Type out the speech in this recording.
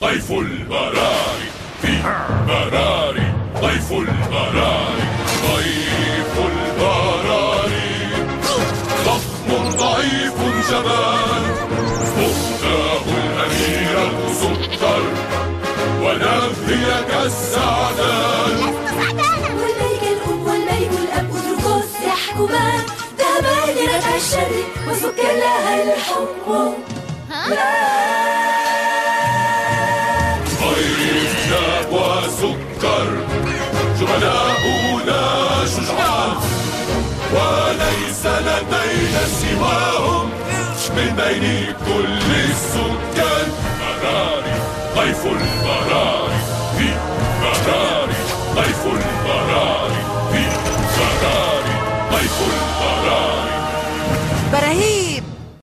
ضيف البراري في براري. ضيف البراري ضيف البراري ضخم ضعيف جبان مختاه الأميرة سكر ونبهي كالسعدان. والملك الأم والملك الأب أدركوس يحكمان ذهبان لردع الشر وسكر لها الحكم. ضيف جاب وسكر جبناؤنا شجعان وليس لدينا سواهم من بين كل السكان. براري ضيف البراري في براري. ضيف البراري في براري. ضيف البراري. براهين